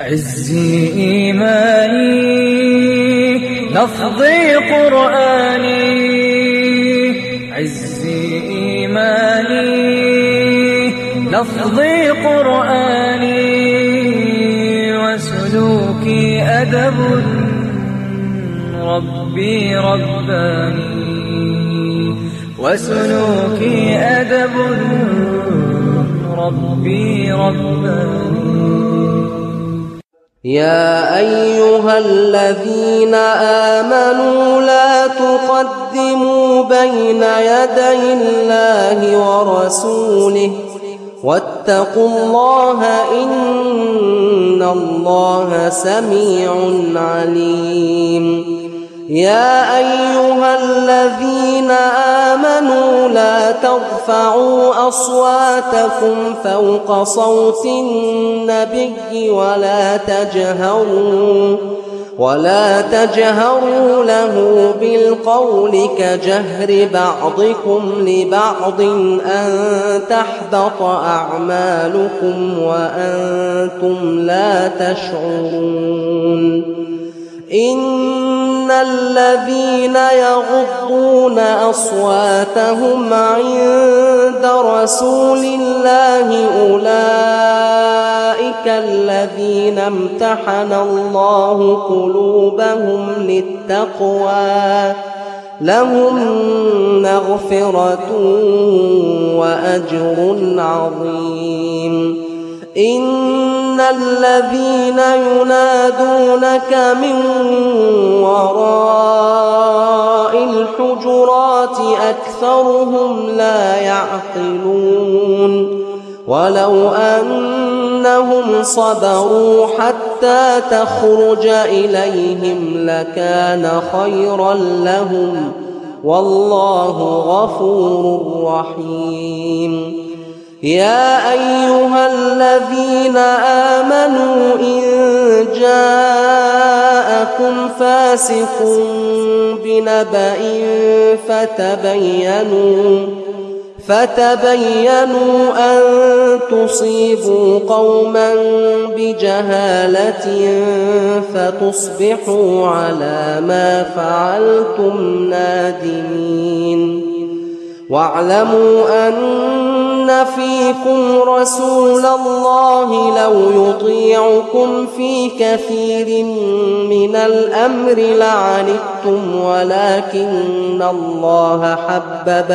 عزي إيماني لفظي قرآني، عزي إيماني لفظي قرآني، وسلوكي أدب ربي رباني، وسلوكي أدب ربي رباني. يا أيها الذين آمنوا لا تقدموا بين يدي الله ورسوله واتقوا الله إن الله سميع عليم. يا أيها الذين آمنوا لا ترفعوا أصواتكم فوق صوت النبي ولا تجهروا له بالقول كجهر بعضكم لبعض أن تحبط أعمالكم وأنتم لا تشعرون. إن الذين يغضون أصواتهم عند رسول الله أولئك الذين امتحن الله قلوبهم للتقوى لهم مغفرة وأجر عظيم. إن الذين ينادونك من وراء الحجرات أكثرهم لا يعقلون. ولو أنهم صبروا حتى تخرج إليهم لكان خيرا لهم والله غفور رحيم. يا أيها الذين آمنوا إن جاءكم فاسق بنبأ فتبينوا أن تصيبوا قوما بجهالة فتصبحوا على ما فعلتم نادمين. واعلموا أن فيكم رسول الله لو يطيعكم في كثير من الأمر لعنتم ولكن الله حبب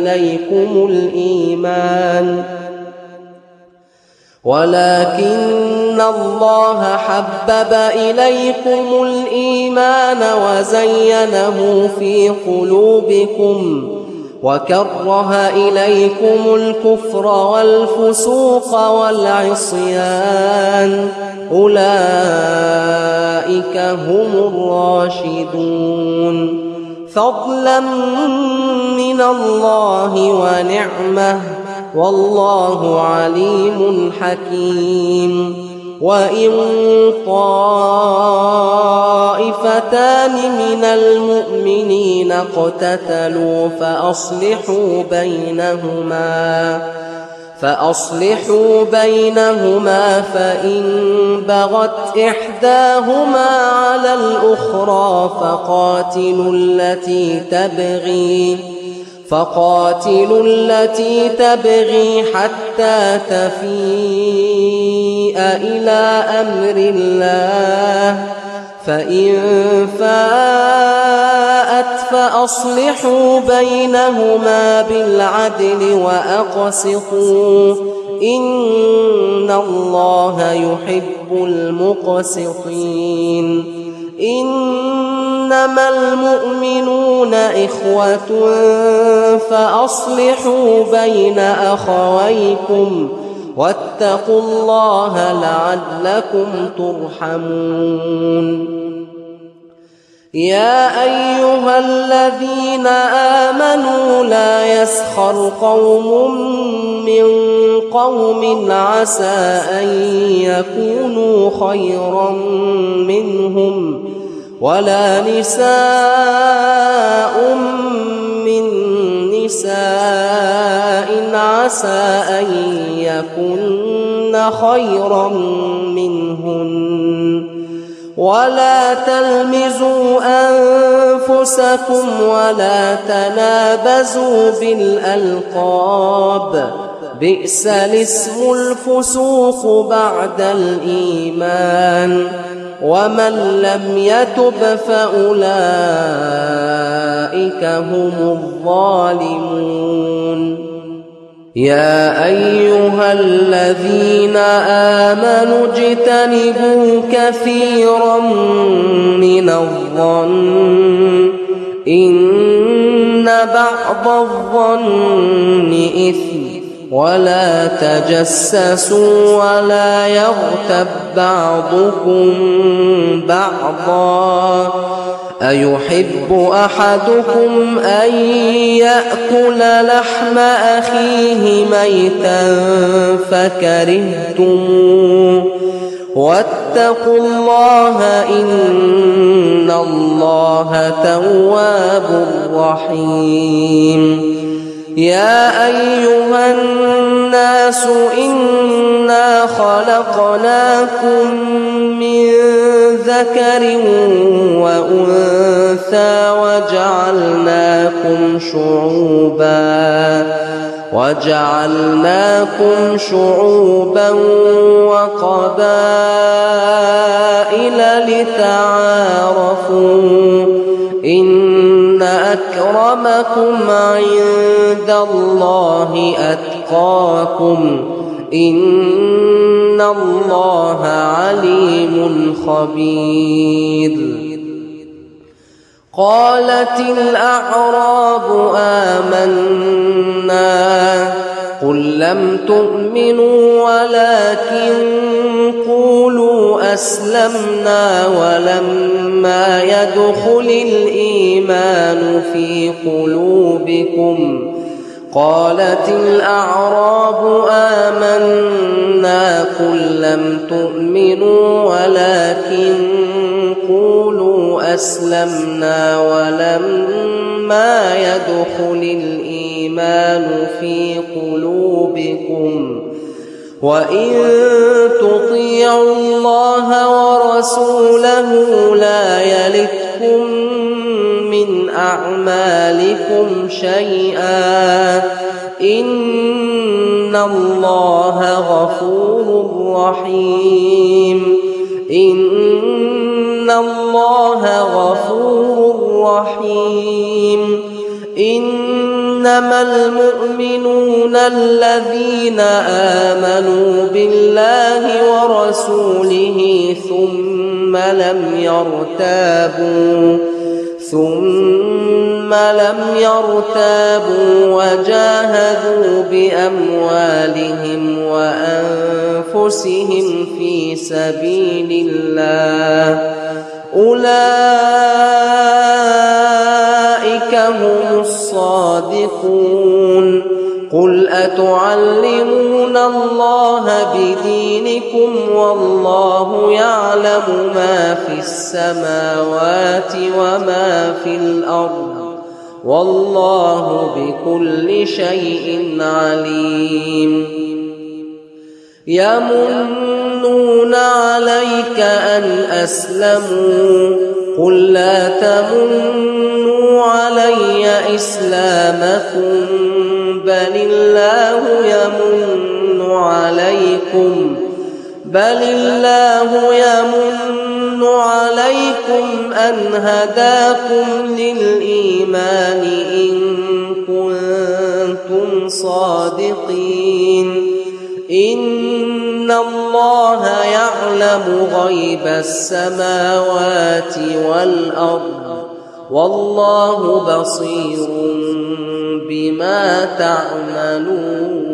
إليكم الإيمان وزينه في قلوبكم وكره إليكم الكفر والفسوق والعصيان أولئك هم الراشدون فضلا من الله ونعمة والله عليم حكيم. وإن طائفتان من المؤمنين اقتتلوا فأصلحوا بينهما فإن بغت إحداهما على الأخرى فقاتلوا التي تبغي حتى تفيء إلى أمر الله فإن فاءت فأصلحوا بينهما بالعدل وأقسطوا إن الله يحب المقسطين. إنما المؤمنون إخوة فأصلحوا بين أخويكم واتقوا الله لعلكم ترحمون. يا أيها الذين آمنوا لا يسخر قوم من قوم عسى أن يكونوا خيرا منهم ولا نساء من نساء عسى أن يكن خيرا منهن ولا تلمزوا أنفسكم ولا تنابزوا بالألقاب بئس الاسم الفسوق بعد الإيمان ومن لم يتب فأولئك هم الظالمون يا أيها الذين آمنوا اجتنبوا كثيرا من الظن إن بعض الظن إثم ولا تجسسوا ولا يغتب بعضكم بعضا أيحب أحدكم أن يأكل لحم أخيه ميتا فكرهتموه واتقوا الله إن الله تواب رحيم يا أيها الناس إنا خلقناكم من ذكر وأنثى وجعلناكم شعوبا وقبائل لتعارفوا إن أكرمكم عند الله أتقاكم إن الله عليم خبير قالت الأعراب آمنا قل لم تؤمنوا ولكن قولوا أسلمنا ولما يدخل الإيمان في قلوبكم قالت الأعراب آمنا قل لم تؤمنوا ولكن قولوا أسلمنا ولما يدخل الإيمان في قلوبكم وإن تطيعوا الله ورسوله لا يلتكم من أعمالكم شيئا إن الله غفور رحيم إن الله غفور رحيم إنما المؤمنون الذين آمنوا بالله ورسوله ثم لم يرتابوا وجاهدوا بأموالهم وأنفسهم في سبيل الله أولئك هم الصادقون قل أتعلمون الله بدينكم والله يعلم ما في السماوات وما في الأرض والله بكل شيء عليم يمنون عليك أن أسلموا قل لا تمنوا علي إسلامكم بل الله يمن عليكم أن هداكم للإيمان إن كنتم صادقين إن الله يعلم غيب السماوات والأرض والله بصير بما تعملون